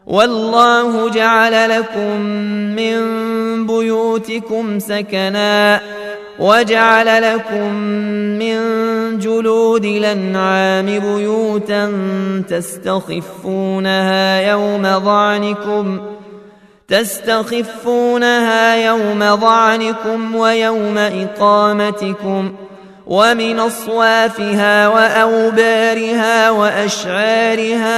والله جعل لكم من بيوتكم سكنا وجعل لكم من جلود الأنعام بيوتا تستخفونها يوم ظعنكم ويوم إقامتكم ومن أصوافها وأوبارها وأشعارها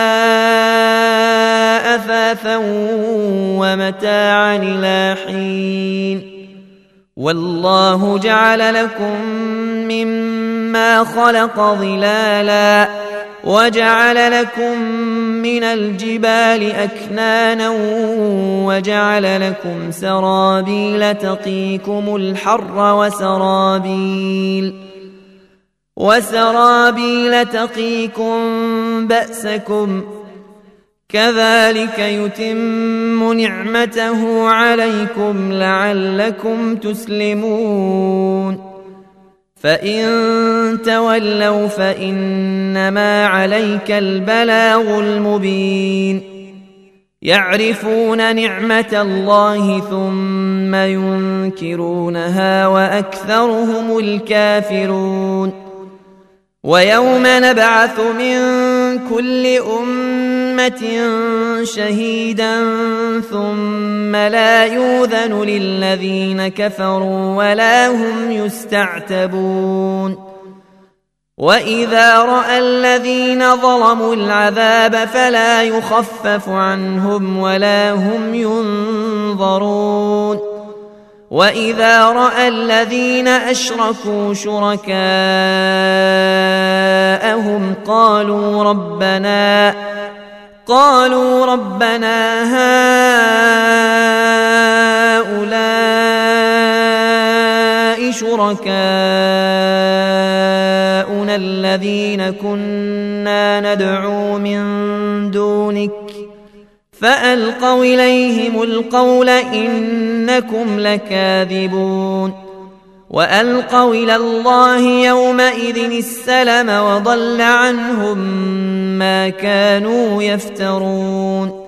أثاثا ومتاعا إلى حين والله جعل لكم مما خلق ظلالا وجعل لكم من الجبال أكنانا وجعل لكم سرابيل تقيكم الحر وسرابيل تقيكم بأسكم كذلك يتم نعمته عليكم لعلكم تسلمون فإن تولوا فإنما عليك البلاغ المبين يعرفون نعمة الله ثم ينكرونها وأكثرهم الكافرون ويوم نبعث من كل أمة شهيدا ثم لا يؤذن للذين كفروا ولا هم يستعتبون وإذا رأى الذين ظلموا العذاب فلا يخفف عنهم ولا هم ينظرون وإذا رأى الذين أشركوا شركاءهم قالوا ربنا هؤلاء شركاؤنا الذين كنا ندعو من دونك فألقوا إليهم القول إنكم لكاذبون وألقوا إلى الله يومئذ السلم وضل عنهم ما كانوا يفترون